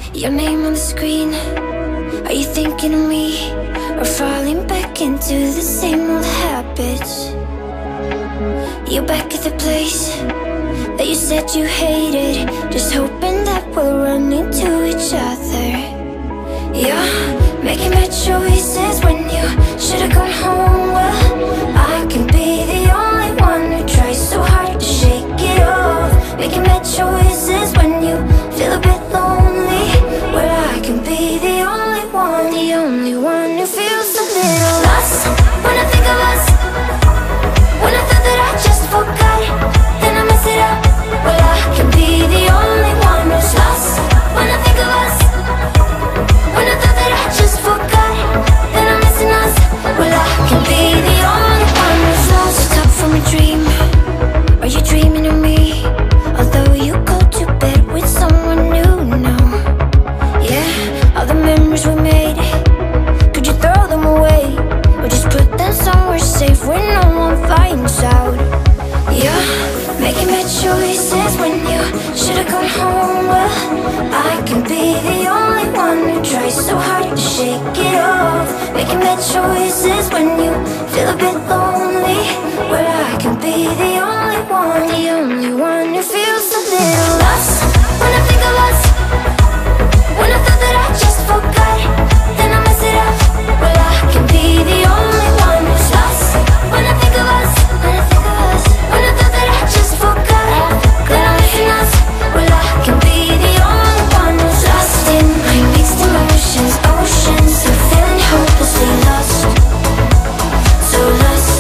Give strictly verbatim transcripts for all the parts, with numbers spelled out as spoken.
Your name on the screen. Are you thinking of me, or falling back into the same old habits? You're back at the place that you said you hated, just hoping that we'll run into each other. You're making bad choices when you should've gone home. Well, I can be the only one who tries so hard to shake it off. Making bad choices when you feel a bit lonely. Well, I can be the only one, the only one who feels a little lost when I think of us. When I thought that I just forgot, then I mess it up. Well, I can be the only one who's lost when I think of us. When I thought that I just forgot, then I'm missing us. Well, I can be the only one who's lost. Wake up from a dream. Are you dreaming of me? Although you go to bed with someone new now. Yeah, all the memories we made, could you throw them away, or just put them somewhere safe where no one finds out? Yeah, making bad choices when you should've gone home. Well, I can be the only one who tries so hard to shake it off. Making bad choices when you feel a bit lonely. Well, I can be the only one, the only one who feels a little lost when I think of us. When I thought that I just forgot, then I mess it up. Well, I can be the only one who's lost when I think of us. When I think of us. When I thought that I just forgot, then I'm missing us. Well, I can be the only one who's lost in my mixed emotions, oceans of feeling hopelessly lost. So lost,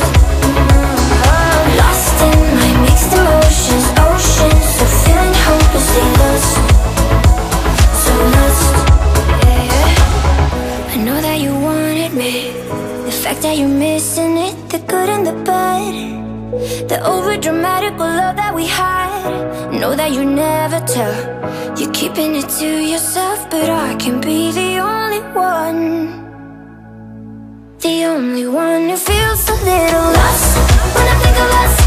lost in my mixed emotions, oceans of feeling hopelessly lost. So lost, yeah, yeah. I know that you wanted me, the fact that you're missing it, the good and the bad, the over-dramatic love that we had. Know that you never tell, you're keeping it to yourself. But I can be the only one, the only one who feels a little lost when I think of us.